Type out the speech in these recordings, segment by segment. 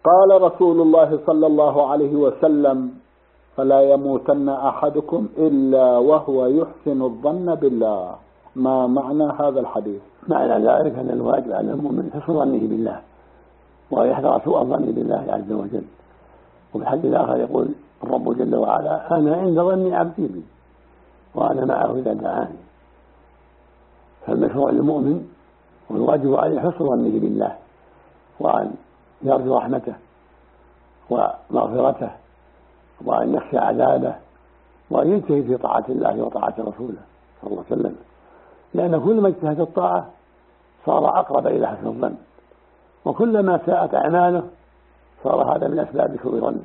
قال رسول الله صلى الله عليه وسلم: فلا يموتن أحدكم إلا وهو يحسن الظن بالله. ما معنى هذا الحديث؟ معنى ذلك أن الواجب على المؤمن حسن ظنه بالله ويحذر سوء الظن بالله عز وجل. وفي الحديث الآخر يقول الرب جل وعلا: أنا عند ظن عبدي بي وأنا معه إذا دعاني. فالمشروع للمؤمن والواجب عليه حسن ظنه بالله وأن يرجو رحمته ومغفرته وأن يخشى عذابه وأن يجتهد في طاعة الله وطاعة رسوله صلى الله عليه وسلم، لأن كل ما اجتهد الطاعة صار أقرب إلى حسن الظن، وكلما ساءت أعماله صار هذا من أسباب سوء ظنه.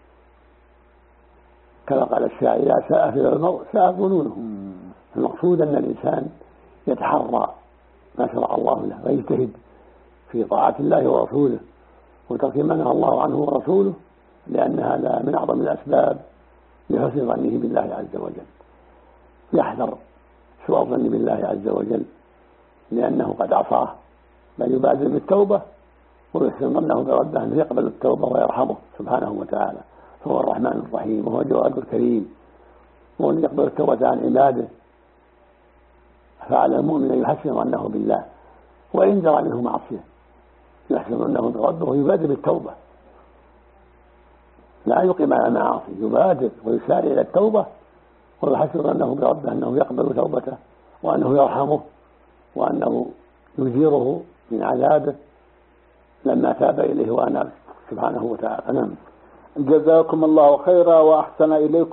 كما قال الشاعر: إذا ساء في المرء ساءت ظنونه. المقصود أن الإنسان يتحرى ما شرع الله له ويجتهد في طاعة الله ورسوله وترك ما نهى الله عنه ورسوله، لأن هذا من أعظم الأسباب لحسن ظنه بالله عز وجل. يحذر سوء الظن بالله عز وجل لأنه قد عصاه، بل يبادر بالتوبة ويحسن ظنه بربه أنه يقبل التوبة ويرحمه سبحانه وتعالى، فهو الرحمن الرحيم وهو الجواد الكريم وهو الذي يقبل التوبة عن عباده. فعلى المؤمن أن يحسن ظنه بالله وإن جرى منه معصية يحسن ظنه بربه ويبادر بالتوبة، لا يقيم على معاصي، يبادر ويسارع إلى التوبة ويحسن ظنه بربه أنه يقبل توبته وأنه يرحمه وأنه يجيره من عذابه لما تاب إليه وأناب سبحانه وتعالى. جزاكم الله خيرا وأحسن إليكم.